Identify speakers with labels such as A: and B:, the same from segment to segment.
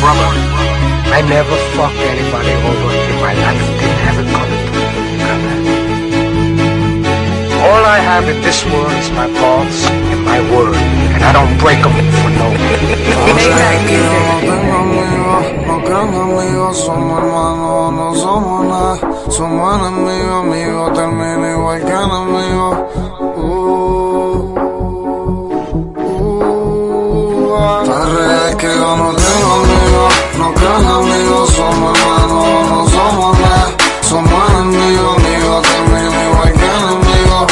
A: brother, I never fucked anybody over in my life. Didn't have it coming to me. All I have in this world is my balls and my word, and I don't break them for no one.
B: No crean amigos, somos hermanos, no somos nada. Somos enemigos, amigos, termina igual que enemigos. La realidad es que yo no tengo amigos. No crean amigos, somos hermanos, no somos nada. Somos enemigos, amigos, termina igual que enemigos.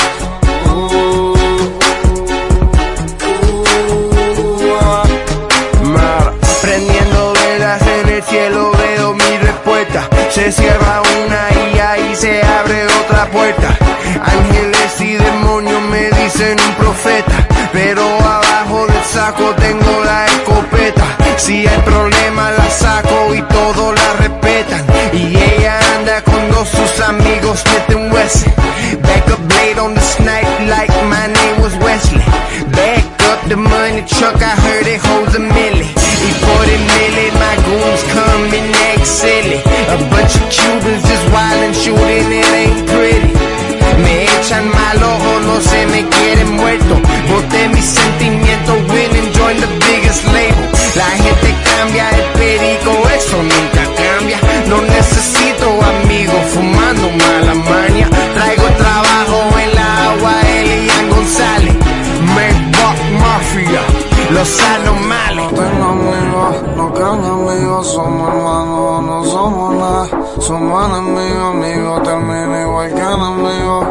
C: Prendiendo velas en el cielo veo mi respuesta. Se cierra una y ahí se abre otra puerta. Ángeles y demonios me dicen un profeta, pero abajo del saco tengo la escopeta. Si hay problema la saco y todos la respetan. Y ella anda con dos sus amigos, Smith and Wesson. Back up blade on the snipe like my name was Wesley. Back up the money truck, I heard it holds a milli. Y por el milli my goons come and act silly. A bunch of Cubans just wildin', shooting, it ain't pretty. Me echan mal ojo, no se me quieren muerto. Boté mis sentimientos, win and join the biggest label. La gente cambia, el perico, eso nunca cambia. No necesito amigos fumando mala maña. Traigo trabajo en la agua, Elian González, Merbuck Mafia, los anomales.
B: No tengo amigos, no crean amigos, somos hermanos, no somos nada. Somos enemigos, amigos, termina igual que enemigos.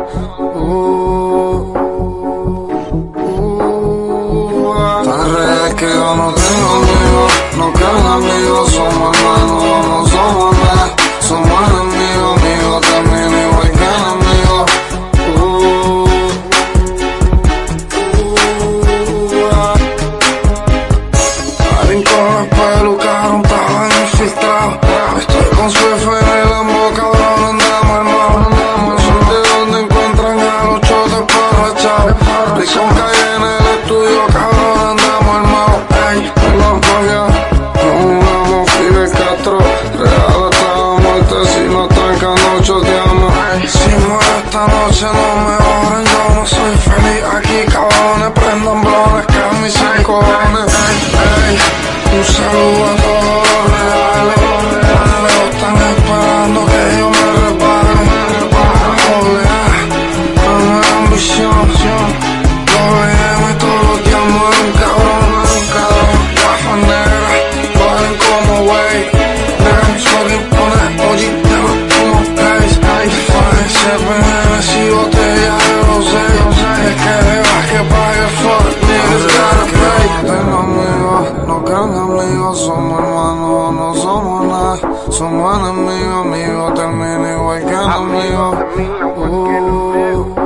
B: La realidad es que yo no tengo amigos, no crean amigos, somos hermanos, no somos nada. Somos enemigos, amigos, termina igual que enemigos. Alguien con las pelucas, un talán infiltrado. Estoy con su FN en la boca, cabrón, andamos hermanos. Son de donde encuentran a los chotes parrachados. Rico calle en el estudio, cabrón, andamos hermanos. Ey, en la mafia, con una Fidel Castro. Real hasta la muerte, si nos trancan, nos choteamos. Si muero esta noche, no me oren, yo no soy feliz aquí, cabrones. Prendan blones, que a mí se cojones. Ey, un saludo a todos los reales. Están esperando que yo me repare. Dame ambición. Lo veemos y todos los días muero un cabrón. Gafas negras, valen como wey. Damn, fucking pone OG, tengo como guys. Fine, CPN, si botella de rosé. Es que debas que pague for niggas gotta pay. No tengo amigos, no crean amigos, somos hermanos, no somos nada. Somos enemigos, amigos, termina igual que enemigos.